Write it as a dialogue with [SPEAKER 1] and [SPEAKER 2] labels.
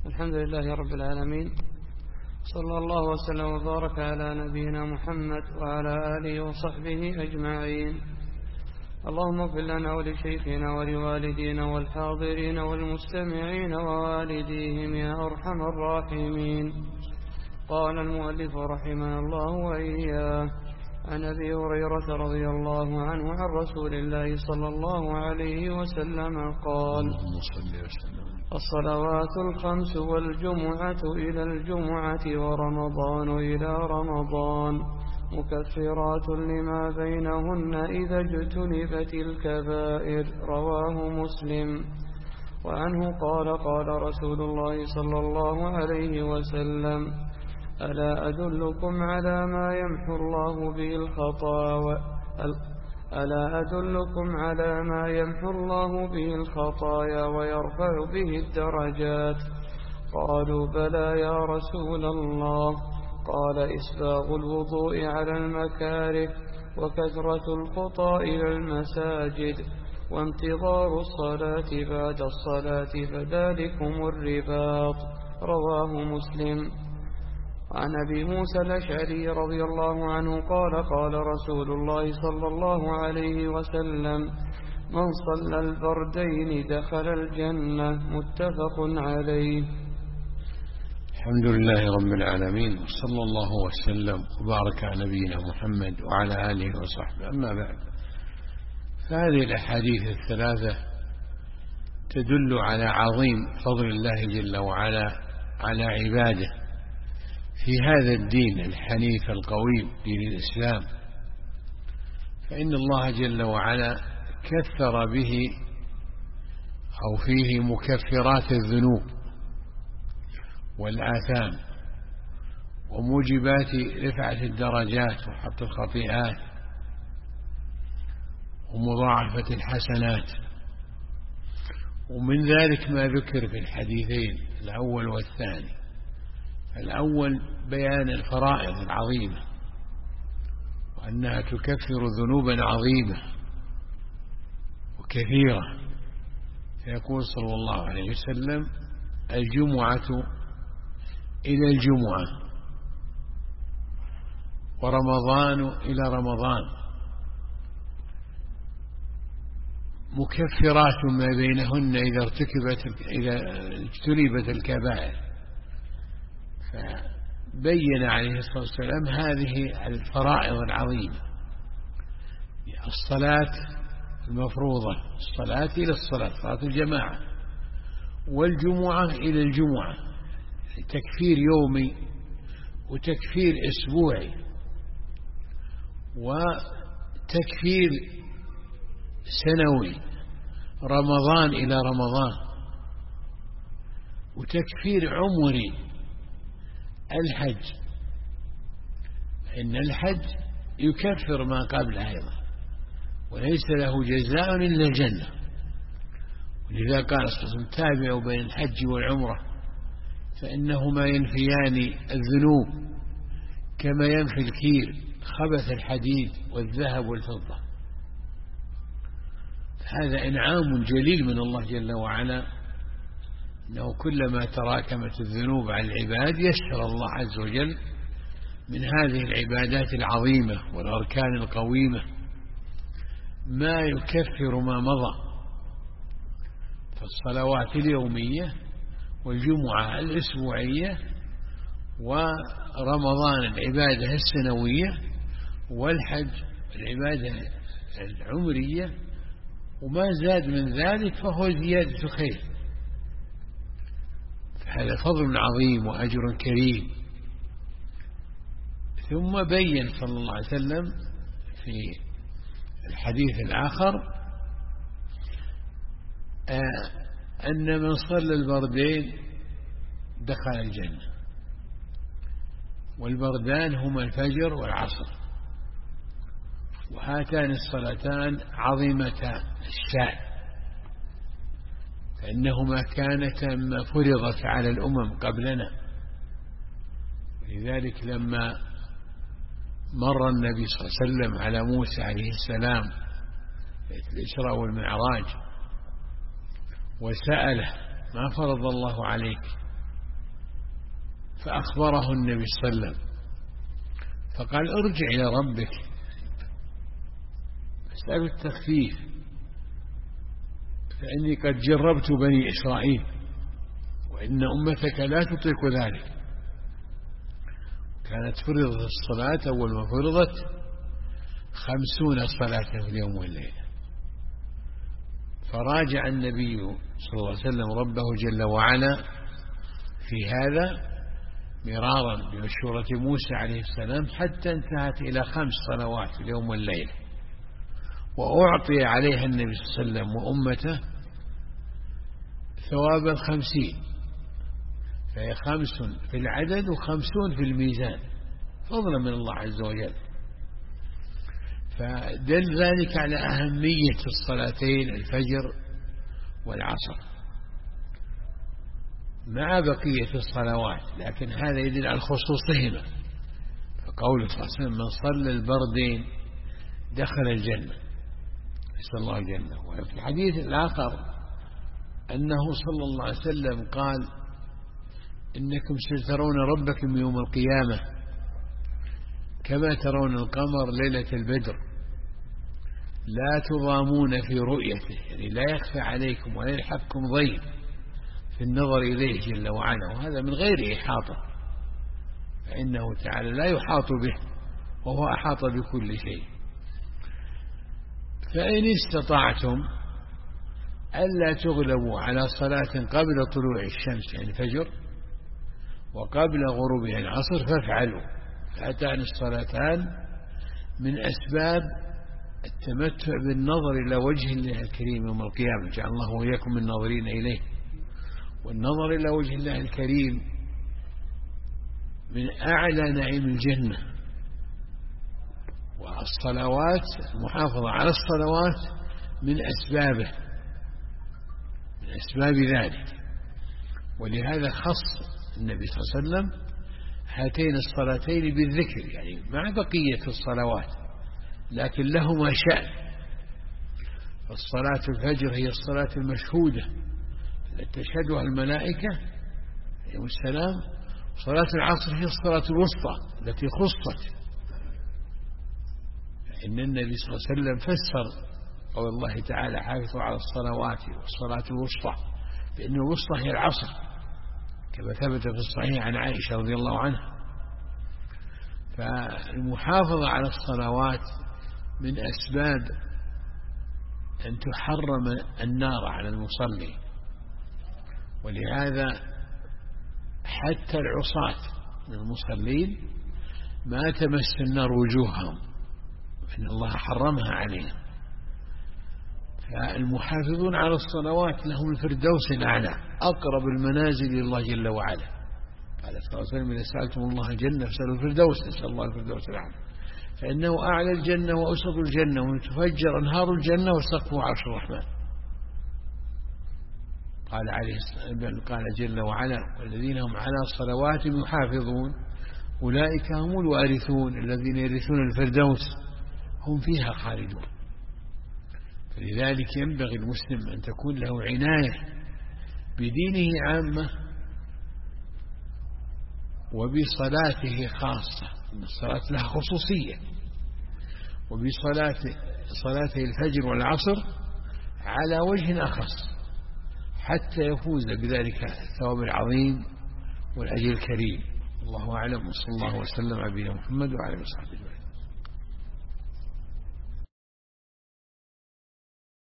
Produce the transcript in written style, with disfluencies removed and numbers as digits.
[SPEAKER 1] الحمد لله رب العالمين، صلى الله وسلم وبارك على نبينا محمد وعلى آله وصحبه أجمعين. اللهم اغفر لنا ولشيخنا ولوالدينا والحاضرين والمستمعين ووالديهم يا أرحم الراحمين. قال المؤلف رحمه الله وإياه: عن أبي هريرة رضي الله عنه عن رسول الله صلى الله عليه وسلم قال: الصلوات الخمس والجمعة إلى الجمعة ورمضان إلى رمضان مكفرات لما بينهن إذا اجتنبت الكبائر. رواه مسلم. وعنه قال: قال رسول الله صلى الله عليه وسلم: ألا أدلكم على ما يمحو الله به الخطايا ويرفع به الدرجات؟ قالوا: بلى يا رسول الله. قال: إسباغ الوضوء على المكاره، وكثرة الخطى إلى المساجد، وانتظار الصلاة بعد الصلاة، فذلكم الرباط. رواه مسلم. عن أبي موسى الأشعري رضي الله عنه قال: قال رسول الله صلى الله عليه وسلم: من صلى البردين دخل الجنة. متفق عليه.
[SPEAKER 2] الحمد لله رب العالمين، وصلى الله وسلم وبارك على نبينا محمد وعلى آله وصحبه. أما بعد، فهذه الأحاديث الثلاثة تدل على عظيم فضل الله جل وعلا على عباده في هذا الدين الحنيف القويم، دين الإسلام. فإن الله جل وعلا كثر به أو فيه مكفرات الذنوب والآثام وموجبات رفعة الدرجات وحط الخطيئات ومضاعفة الحسنات. ومن ذلك ما ذكر في الحديثين الأول والثاني. الأول بيان الفرائض العظيمة وأنها تكفر ذنوبا عظيمة وكثيرة. فيقول صلى الله عليه وسلم: الجمعة إلى الجمعة ورمضان إلى رمضان مكفرات ما بينهن إذا اجتنبت الكبائر. فبين عليه الصلاة والسلام هذه الفرائض العظيمة: الصلاة المفروضة، الصلاة إلى الصلاة، صلاة الجماعة، والجمعة إلى الجمعة، تكفير يومي وتكفير أسبوعي وتكفير سنوي، رمضان إلى رمضان، وتكفير عمري، الحج. إن الحج يكفر ما قبله أيضا، وليس له جزاء إلا الجنة. ولذا قال صلى الله عليه وسلم: تابعوا بين الحج والعمرة فإنهما ينفيان الذنوب كما ينفي الكير خبث الحديد والذهب والفضة. هذا إنعام جليل من الله جل وعلا، أنه كلما تراكمت الذنوب على العباد يسر الله عز وجل من هذه العبادات العظيمة والأركان القويمة ما يكفر ما مضى. فالصلوات اليومية والجمعة الأسبوعية ورمضان العبادة السنوية والحج العبادة العمرية، وما زاد من ذلك فهو زيادة خير. هذا فضل عظيم وأجر كريم. ثم بين صلى الله عليه وسلم في الحديث الآخر أن من صلى البردين دخل الجنة. والبردان هما الفجر والعصر، وهاتان الصلاتان عظيمتان الشأن، فإنهما كانتا ما فرضت على الأمم قبلنا. ولذلك لما مر النبي صلى الله عليه وسلم على موسى عليه السلام في الإسراء والمعراج وسأله: ما فرض الله عليك؟ فأخبره النبي صلى الله عليه وسلم فقال ارجع إلى ربك فاسأل التخفيف فإني قد جربت بني إسرائيل وإن أمتك لا تطيق ذلك. كانت فرضت الصلاة أول ما فرضت 50 صلاة في اليوم والليلة. فراجع النبي صلى الله عليه وسلم ربه جل وعلا في هذا مرارا بمشورة موسى عليه السلام حتى انتهت إلى 5 صلوات في اليوم والليلة، وأعطي عليها النبي صلى الله عليه وسلم وأمته ثواب 50، فهي 5 في العدد و50 في الميزان فضلا من الله عز وجل. فدل ذلك على أهمية الصلاتين الفجر والعصر مع بقية الصلوات، لكن هذا يدل على خصوصهما. فقوله صلى الله عليه وسلم من صلى البردين دخل الجنة، نسأل الله الجنة. وفي الحديث الآخر أنه صلى الله عليه وسلم قال إنكم سترون ربكم يوم القيامة كما ترون القمر ليلة البدر لا تضامون في رؤيته، يعني لا يخفى عليكم ولا يلحقكم ضيف في النظر إليه جل وعلا، وهذا من غير إحاطة، فإنه تعالى لا يحاط به وهو أحاط بكل شيء. فإن استطعتم ألا تغلبوا على صلاة قبل طلوع الشمس يعني الفجر وقبل غروبها العصر فافعلوا. هاتان الصلاتان من أسباب التمتع بالنظر إلى وجه الله الكريم يوم القيامة، جعل الله وإياكم من الناظرين إليه. والنظر إلى وجه الله الكريم من أعلى نعيم الجنة، والصلوات المحافظة على الصلوات من أسبابه، من أسباب ذلك. ولهذا خص النبي صلى الله عليه وسلم هاتين الصلاتين بالذكر يعني مع بقية الصلوات، لكن لهما شأن. فالصلاة الفجر هي الصلاة المشهودة التي تشهدها الملائكة عليهم السلام، صلاة العصر هي الصلاة الوسطى التي خصت. إن النبي صلى الله عليه وسلم فسر قول الله تعالى حافظوا على الصلوات والصلاة الوسطى بأن الوسطى هي العصر كما ثبت في الصحيح عن عائشة رضي الله عنها. فالمحافظة على الصلوات من أسباب أن تحرم النار على المصلي، ولهذا حتى العصاة من المصلين ما تمس النار وجوههم فإن الله حرمها عليهم. فالمحافظون على الصلوات لهم الفردوس الأعلى أقرب المنازل إلى الله جل وعلا. قال صلى الله عليه وسلم إذا سألتم الله الجنة فاسألوا الفردوس، نسأل الله الفردوس الأعلى، فإنه أعلى الجنة وأوسط الجنة وتفجر أنهار الجنة وسقفه عرش الرحمن. قال جل وعلا والذين هم على صلواتهم يحافظون أولئك هم الوارثون الذين يرثون الفردوس هم فيها خالدون. فلذلك ينبغي المسلم أن تكون له عناية بدينه عامة وبصلاته خاصة، إن الصلاة لها خصوصية، وبصلاته الفجر والعصر على وجه أخص حتى يفوز بذلك الثواب العظيم والأجر الكريم. الله أعلم، وصلى الله وسلم على نبينا محمد وعلى آله وصحبه أجمعين.